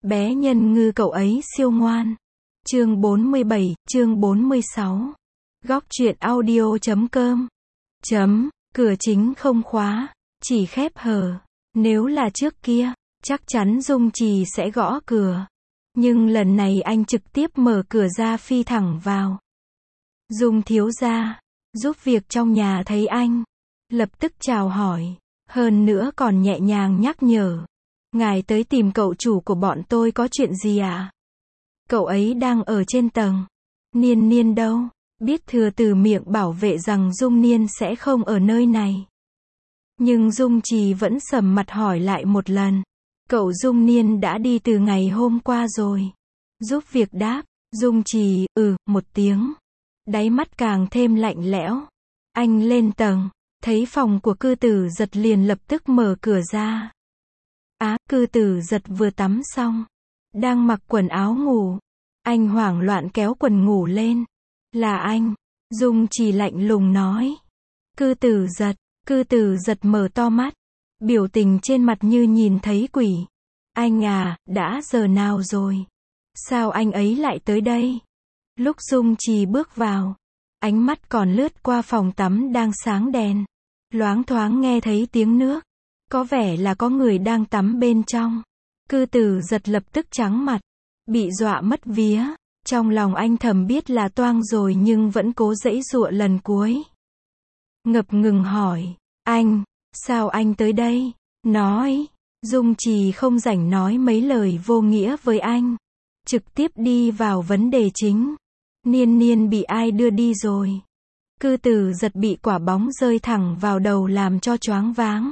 Bé nhân ngư cậu ấy siêu ngoan. Chương 47, chương 46. Góc truyện audio.com. Cửa chính không khóa, chỉ khép hờ. Nếu là trước kia, chắc chắn Dung Trì sẽ gõ cửa. Nhưng lần này anh trực tiếp mở cửa ra phi thẳng vào. Dung thiếu gia, giúp việc trong nhà thấy anh. Lập tức chào hỏi. Hơn nữa còn nhẹ nhàng nhắc nhở. Ngài tới tìm cậu chủ của bọn tôi có chuyện gì à? Cậu ấy đang ở trên tầng. Niên Niên đâu? Biết thừa từ miệng bảo vệ rằng Dung Niên sẽ không ở nơi này. Nhưng Dung Trì vẫn sầm mặt hỏi lại một lần. Cậu Dung Niên đã đi từ ngày hôm qua rồi. Giúp việc đáp. Dung Trì, một tiếng. Đáy mắt càng thêm lạnh lẽo. Anh lên tầng. Thấy phòng của Cư Tử Giật liền lập tức mở cửa ra. Cư Tử Giật vừa tắm xong. Đang mặc quần áo ngủ. Anh hoảng loạn kéo quần ngủ lên. Là anh. Dung Trì lạnh lùng nói. Cư Tử Giật mở to mắt. Biểu tình trên mặt như nhìn thấy quỷ. Anh à, đã giờ nào rồi? Sao anh ấy lại tới đây? Lúc Dung Trì bước vào. Ánh mắt còn lướt qua phòng tắm đang sáng đèn. Loáng thoáng nghe thấy tiếng nước. Có vẻ là có người đang tắm bên trong. Cư Tử Giật lập tức trắng mặt. Bị dọa mất vía. Trong lòng anh thầm biết là toang rồi nhưng vẫn cố giãy giụa lần cuối. Ngập ngừng hỏi. Anh, sao anh tới đây? Nói. Dung Trì không rảnh nói mấy lời vô nghĩa với anh. Trực tiếp đi vào vấn đề chính. Niên Niên bị ai đưa đi rồi? Cư Tử Giật bị quả bóng rơi thẳng vào đầu làm cho choáng váng.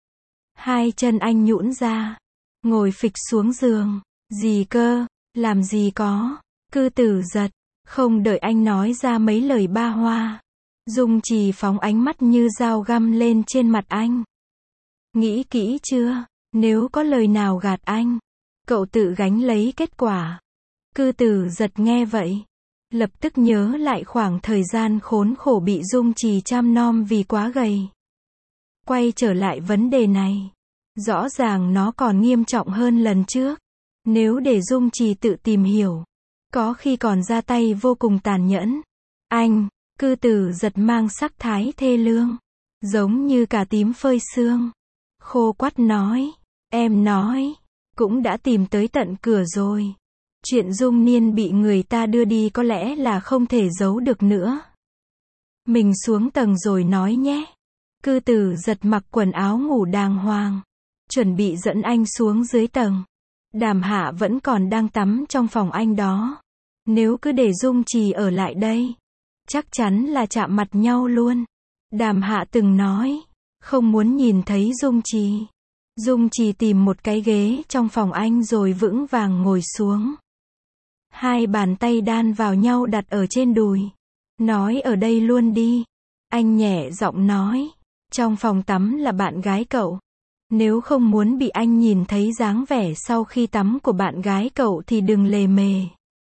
Hai chân anh nhũn ra. Ngồi phịch xuống giường. Gì cơ? Làm gì có? Cư Tử Giật. Không đợi anh nói ra mấy lời ba hoa. Dung Trì phóng ánh mắt như dao găm lên trên mặt anh. Nghĩ kỹ chưa? Nếu có lời nào gạt anh, cậu tự gánh lấy kết quả. Cư Tử Giật nghe vậy. Lập tức nhớ lại khoảng thời gian khốn khổ bị Dung Trì chăm nom vì quá gầy. Quay trở lại vấn đề này. Rõ ràng nó còn nghiêm trọng hơn lần trước. Nếu để Dung Trì tự tìm hiểu, có khi còn ra tay vô cùng tàn nhẫn. Anh, Cư Tử Giật mang sắc thái thê lương. Giống như cà tím phơi sương. Khô quắt nói. Em nói. Cũng đã tìm tới tận cửa rồi. Chuyện Dung Niên bị người ta đưa đi có lẽ là không thể giấu được nữa. Mình xuống tầng rồi nói nhé. Cư Tử Giật mặc quần áo ngủ đàng hoàng. Chuẩn bị dẫn anh xuống dưới tầng. Đàm Hạ vẫn còn đang tắm trong phòng anh đó. Nếu cứ để Dung Trì ở lại đây, chắc chắn là chạm mặt nhau luôn. Đàm Hạ từng nói, không muốn nhìn thấy Dung Trì. Dung Trì tìm một cái ghế trong phòng anh rồi vững vàng ngồi xuống. Hai bàn tay đan vào nhau đặt ở trên đùi. Nói ở đây luôn đi. Anh nhẹ giọng nói. Trong phòng tắm là bạn gái cậu. Nếu không muốn bị anh nhìn thấy dáng vẻ sau khi tắm của bạn gái cậu thì đừng lề mề.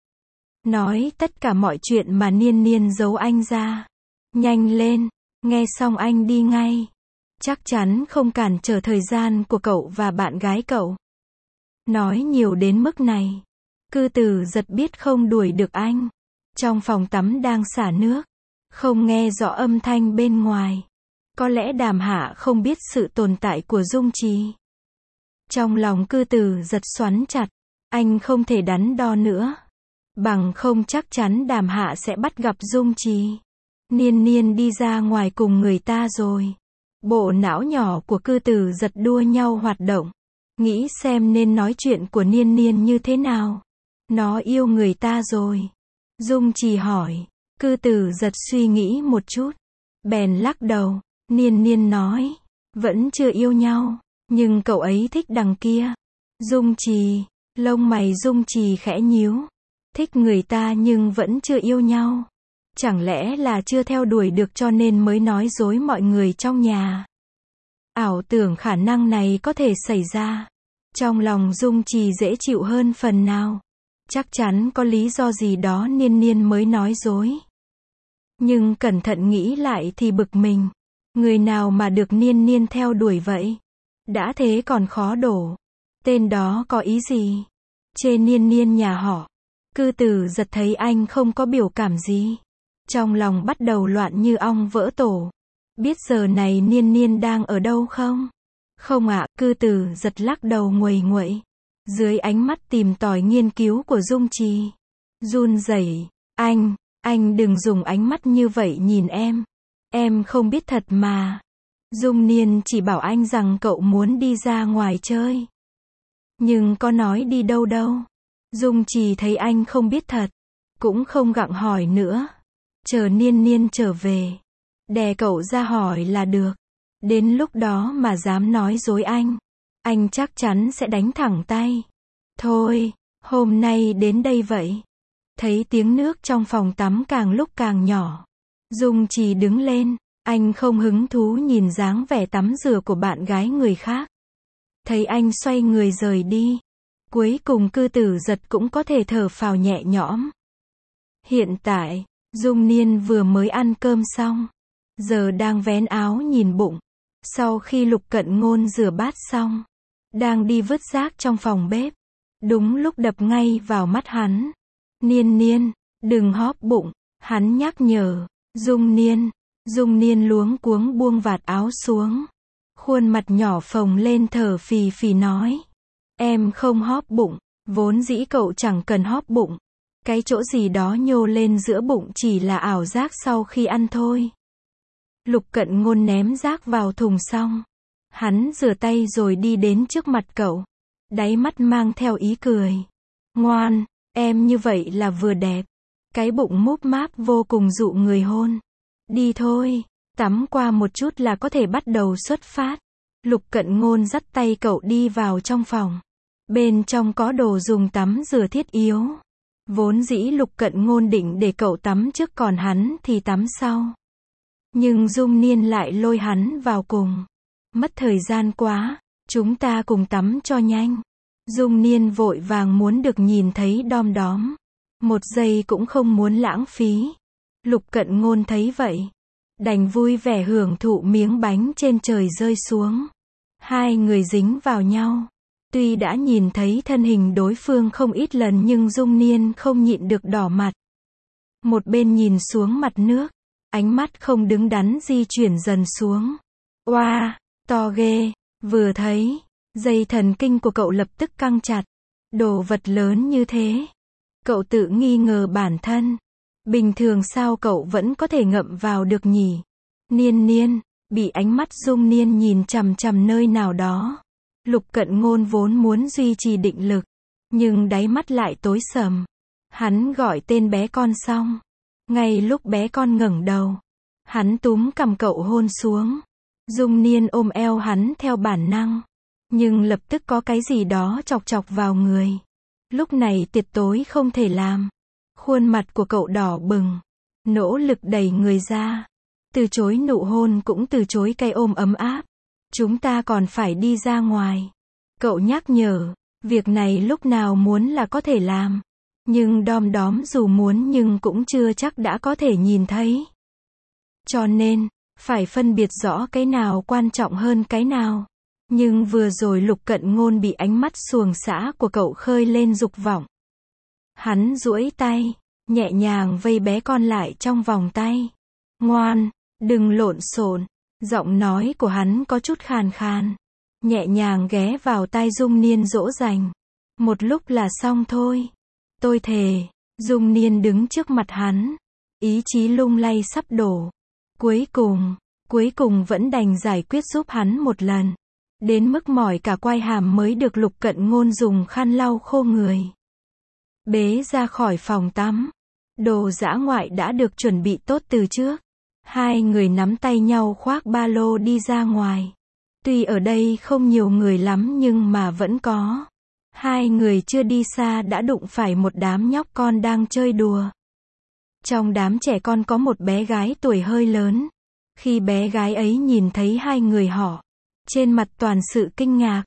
Nói tất cả mọi chuyện mà Niên Niên giấu anh ra. Nhanh lên. Nghe xong anh đi ngay. Chắc chắn không cản trở thời gian của cậu và bạn gái cậu. Nói nhiều đến mức này. Cư Tử Giật biết không đuổi được anh. Trong phòng tắm đang xả nước. Không nghe rõ âm thanh bên ngoài. Có lẽ Đàm Hạ không biết sự tồn tại của Dung Trì. Trong lòng Cư Tử Giật xoắn chặt. Anh không thể đắn đo nữa. Bằng không chắc chắn Đàm Hạ sẽ bắt gặp Dung Trì. Niên Niên đi ra ngoài cùng người ta rồi. Bộ não nhỏ của Cư Tử Giật đua nhau hoạt động. Nghĩ xem nên nói chuyện của Niên Niên như thế nào. Nó yêu người ta rồi. Dung Trì hỏi. Cư Tử Giật suy nghĩ một chút. Bèn lắc đầu. Niên Niên nói. Vẫn chưa yêu nhau. Nhưng cậu ấy thích đằng kia. Dung Trì. Lông mày Dung Trì khẽ nhíu. Thích người ta nhưng vẫn chưa yêu nhau. Chẳng lẽ là chưa theo đuổi được cho nên mới nói dối mọi người trong nhà. Ảo tưởng khả năng này có thể xảy ra. Trong lòng Dung Trì dễ chịu hơn phần nào. Chắc chắn có lý do gì đó Niên Niên mới nói dối. Nhưng cẩn thận nghĩ lại thì bực mình. Người nào mà được Niên Niên theo đuổi vậy? Đã thế còn khó đổ. Tên đó có ý gì? chê Niên Niên nhà họ. Cư Tử Giật thấy anh không có biểu cảm gì. Trong lòng bắt đầu loạn như ong vỡ tổ. Biết giờ này Niên Niên đang ở đâu không? Không ạ, Cư Tử Giật lắc đầu nguầy nguậy. Dưới ánh mắt tìm tòi nghiên cứu của Dung Trì. Run rẩy, anh đừng dùng ánh mắt như vậy nhìn em. Em không biết thật mà. Dung Niên chỉ bảo anh rằng cậu muốn đi ra ngoài chơi. Nhưng có nói đi đâu đâu. Dung Trì thấy anh không biết thật. Cũng không gặng hỏi nữa. Chờ Niên Niên trở về. Đè cậu ra hỏi là được. Đến lúc đó mà dám nói dối anh chắc chắn sẽ đánh thẳng tay. Thôi, hôm nay đến đây vậy. Thấy tiếng nước trong phòng tắm càng lúc càng nhỏ. Dung Trì đứng lên. Anh không hứng thú nhìn dáng vẻ tắm rửa của bạn gái người khác. Thấy anh xoay người rời đi. Cuối cùng Cư Tử Giật cũng có thể thở phào nhẹ nhõm. Hiện tại, Dung Niên vừa mới ăn cơm xong. Giờ đang vén áo nhìn bụng. Sau khi Lục Cận Ngôn rửa bát xong. Đang đi vứt rác trong phòng bếp. Đúng lúc đập ngay vào mắt hắn. Niên Niên, đừng hóp bụng. Hắn nhắc nhở. Dung Niên luống cuống buông vạt áo xuống. Khuôn mặt nhỏ phồng lên thở phì phì nói. Em không hóp bụng. Vốn dĩ cậu chẳng cần hóp bụng. Cái chỗ gì đó nhô lên giữa bụng chỉ là ảo giác sau khi ăn thôi. Lục Cận Ngôn ném rác vào thùng xong. Hắn rửa tay rồi đi đến trước mặt cậu. Đáy mắt mang theo ý cười. Ngoan, em như vậy là vừa đẹp. Cái bụng múp máp vô cùng dụ người hôn. Đi thôi, tắm qua một chút là có thể bắt đầu xuất phát. Lục Cận Ngôn dắt tay cậu đi vào trong phòng. Bên trong có đồ dùng tắm rửa thiết yếu. Vốn dĩ Lục Cận Ngôn định để cậu tắm trước còn hắn thì tắm sau. Nhưng Dung Niên lại lôi hắn vào cùng. Mất thời gian quá, chúng ta cùng tắm cho nhanh. Dung Niên vội vàng muốn được nhìn thấy đom đóm. Một giây cũng không muốn lãng phí. Lục Cận Ngôn thấy vậy. Đành vui vẻ hưởng thụ miếng bánh trên trời rơi xuống. Hai người dính vào nhau. Tuy đã nhìn thấy thân hình đối phương không ít lần nhưng Dung Niên không nhịn được đỏ mặt. Một bên nhìn xuống mặt nước. Ánh mắt không đứng đắn di chuyển dần xuống. Oa, to ghê. Vừa thấy, dây thần kinh của cậu lập tức căng chặt. Đồ vật lớn như thế. Cậu tự nghi ngờ bản thân. Bình thường sao cậu vẫn có thể ngậm vào được nhỉ? Niên Niên, bị ánh mắt Dung Niên nhìn chằm chằm nơi nào đó. Lục Cận Ngôn vốn muốn duy trì định lực. Nhưng đáy mắt lại tối sầm. Hắn gọi tên bé con xong. Ngay lúc bé con ngẩng đầu. Hắn túm cằm cậu hôn xuống. Dung Niên ôm eo hắn theo bản năng. Nhưng lập tức có cái gì đó chọc chọc vào người. Lúc này tuyệt tối không thể làm. Khuôn mặt của cậu đỏ bừng. Nỗ lực đẩy người ra. Từ chối nụ hôn cũng từ chối cái ôm ấm áp. Chúng ta còn phải đi ra ngoài. Cậu nhắc nhở. Việc này lúc nào muốn là có thể làm. Nhưng đom đóm dù muốn nhưng cũng chưa chắc đã có thể nhìn thấy. Cho nên, phải phân biệt rõ cái nào quan trọng hơn cái nào. Nhưng vừa rồi Lục Cận Ngôn bị ánh mắt xuồng xã của cậu khơi lên dục vọng. Hắn duỗi tay, nhẹ nhàng vây bé con lại trong vòng tay. Ngoan, đừng lộn xộn. Giọng nói của hắn có chút khàn khàn. Nhẹ nhàng ghé vào tai Dung Niên dỗ dành. Một lúc là xong thôi. Tôi thề. Dung Niên đứng trước mặt hắn. Ý chí lung lay sắp đổ. Cuối cùng vẫn đành giải quyết giúp hắn một lần. Đến mức mỏi cả quai hàm mới được Lục Cận Ngôn dùng khăn lau khô người. Bế ra khỏi phòng tắm. Đồ dã ngoại đã được chuẩn bị tốt từ trước. Hai người nắm tay nhau khoác ba lô đi ra ngoài. Tuy ở đây không nhiều người lắm nhưng mà vẫn có. Hai người chưa đi xa đã đụng phải một đám nhóc con đang chơi đùa. Trong đám trẻ con có một bé gái tuổi hơi lớn. Khi bé gái ấy nhìn thấy hai người họ, trên mặt toàn sự kinh ngạc.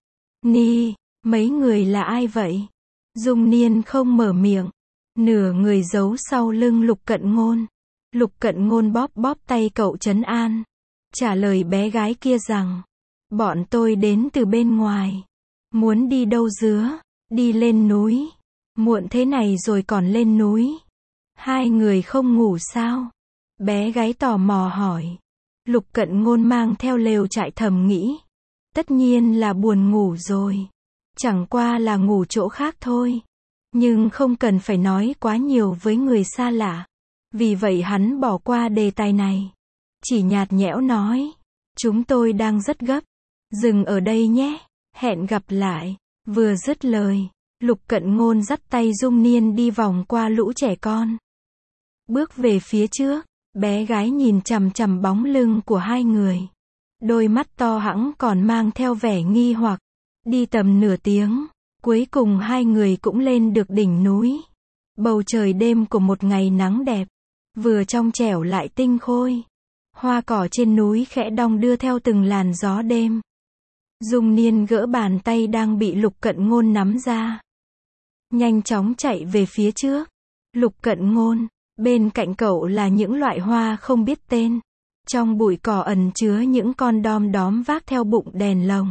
Mấy người là ai vậy? Dung Niên không mở miệng. Nửa người giấu sau lưng Lục Cận Ngôn. Lục Cận Ngôn bóp bóp tay cậu trấn an. Trả lời bé gái kia rằng, bọn tôi đến từ bên ngoài. Muốn đi đâu dứa? Đi lên núi. Muộn thế này rồi còn lên núi. Hai người không ngủ sao? Bé gái tò mò hỏi. Lục Cận Ngôn mang theo lều trại thầm nghĩ. Tất nhiên là buồn ngủ rồi. Chẳng qua là ngủ chỗ khác thôi. Nhưng không cần phải nói quá nhiều với người xa lạ. Vì vậy hắn bỏ qua đề tài này. Chỉ nhạt nhẽo nói. Chúng tôi đang rất gấp. Dừng ở đây nhé. Hẹn gặp lại. Vừa dứt lời, Lục Cận Ngôn dắt tay Dung Niên đi vòng qua lũ trẻ con. Bước về phía trước, bé gái nhìn chằm chằm bóng lưng của hai người. Đôi mắt to hẵng còn mang theo vẻ nghi hoặc. Đi tầm nửa tiếng, cuối cùng hai người cũng lên được đỉnh núi. Bầu trời đêm của một ngày nắng đẹp, vừa trong trẻo lại tinh khôi. Hoa cỏ trên núi khẽ đong đưa theo từng làn gió đêm. Dung Niên gỡ bàn tay đang bị Lục Cận Ngôn nắm ra. Nhanh chóng chạy về phía trước. Lục Cận Ngôn, bên cạnh cậu là những loại hoa không biết tên. Trong bụi cỏ ẩn chứa những con đom đóm vác theo bụng đèn lồng.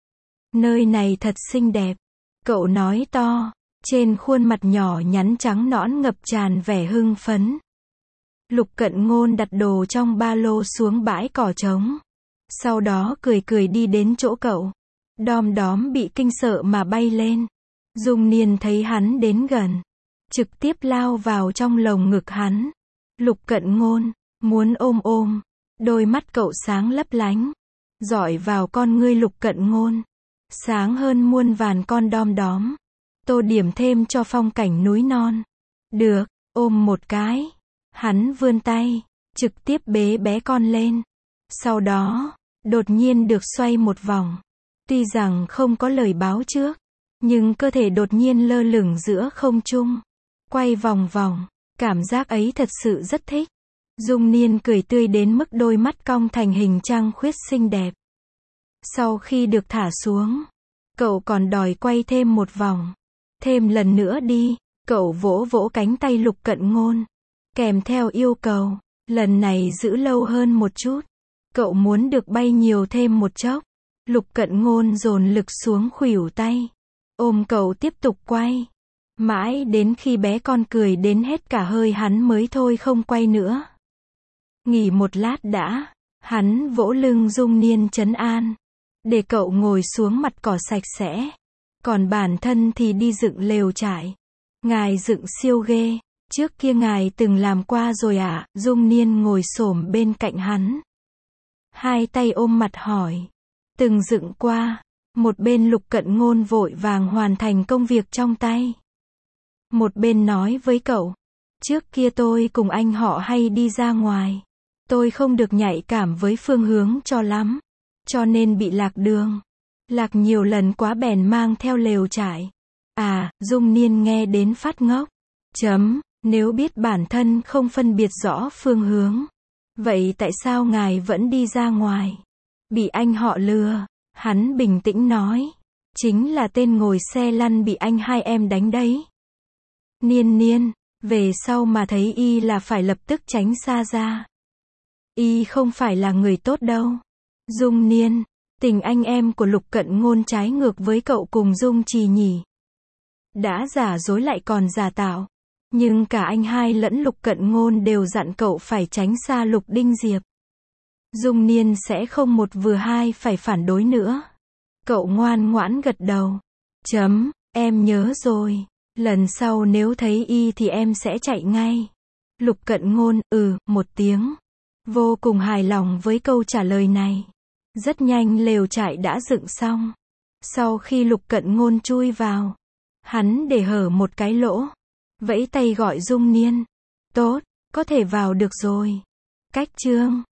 Nơi này thật xinh đẹp. Cậu nói to, trên khuôn mặt nhỏ nhắn trắng nõn ngập tràn vẻ hưng phấn. Lục Cận Ngôn đặt đồ trong ba lô xuống bãi cỏ trống. Sau đó cười cười đi đến chỗ cậu. Đom đóm bị kinh sợ mà bay lên. Dung Niên thấy hắn đến gần, trực tiếp lao vào trong lồng ngực hắn. Lục Cận Ngôn, muốn ôm ôm. Đôi mắt cậu sáng lấp lánh, dọi vào con ngươi Lục Cận Ngôn. Sáng hơn muôn vàn con đom đóm. Tô điểm thêm cho phong cảnh núi non. Được, ôm một cái. Hắn vươn tay, trực tiếp bế bé con lên. Sau đó, đột nhiên được xoay một vòng. Tuy rằng không có lời báo trước, nhưng cơ thể đột nhiên lơ lửng giữa không trung. Quay vòng vòng, cảm giác ấy thật sự rất thích. Dung Niên cười tươi đến mức đôi mắt cong thành hình trăng khuyết xinh đẹp. Sau khi được thả xuống, cậu còn đòi quay thêm một vòng. Thêm lần nữa đi, cậu vỗ vỗ cánh tay Lục Cận Ngôn. Kèm theo yêu cầu, lần này giữ lâu hơn một chút. Cậu muốn được bay nhiều thêm một chốc. Lục Cận Ngôn dồn lực xuống khuỷu tay. Ôm cậu tiếp tục quay. Mãi đến khi bé con cười đến hết cả hơi hắn mới thôi không quay nữa. Nghỉ một lát đã. Hắn vỗ lưng Dung Niên trấn an. Để cậu ngồi xuống mặt cỏ sạch sẽ. Còn bản thân thì đi dựng lều trại. Ngài dựng siêu ghê. Trước kia ngài từng làm qua rồi ạ. Dung Niên ngồi xổm bên cạnh hắn. Hai tay ôm mặt hỏi. Từng dựng qua. Một bên Lục Cận Ngôn vội vàng hoàn thành công việc trong tay. Một bên nói với cậu. Trước kia tôi cùng anh họ hay đi ra ngoài. Tôi không được nhạy cảm với phương hướng cho lắm. Cho nên bị lạc đường. Lạc nhiều lần quá bèn mang theo lều trại. À, Dung Niên nghe đến phát ngốc. Nếu biết bản thân không phân biệt rõ phương hướng. Vậy tại sao ngài vẫn đi ra ngoài? Bị anh họ lừa. Hắn bình tĩnh nói. Chính là tên ngồi xe lăn bị anh hai em đánh đấy. Niên, về sau mà thấy y là phải lập tức tránh xa ra. Y không phải là người tốt đâu. Dung Niên, tình anh em của Lục Cận Ngôn trái ngược với cậu cùng Dung Trì nhỉ. Đã giả dối lại còn giả tạo. Nhưng cả anh hai lẫn Lục Cận Ngôn đều dặn cậu phải tránh xa Lục Đinh Diệp. Dung Niên sẽ không một vừa hai phải phản đối nữa. Cậu ngoan ngoãn gật đầu. Em nhớ rồi. Lần sau nếu thấy y thì em sẽ chạy ngay. Lục Cận Ngôn, một tiếng. Vô cùng hài lòng với câu trả lời này. Rất nhanh lều trại đã dựng xong. Sau khi Lục Cận Ngôn chui vào, hắn để hở một cái lỗ. Vẫy tay gọi Dung Niên. Tốt, có thể vào được rồi. Cách chương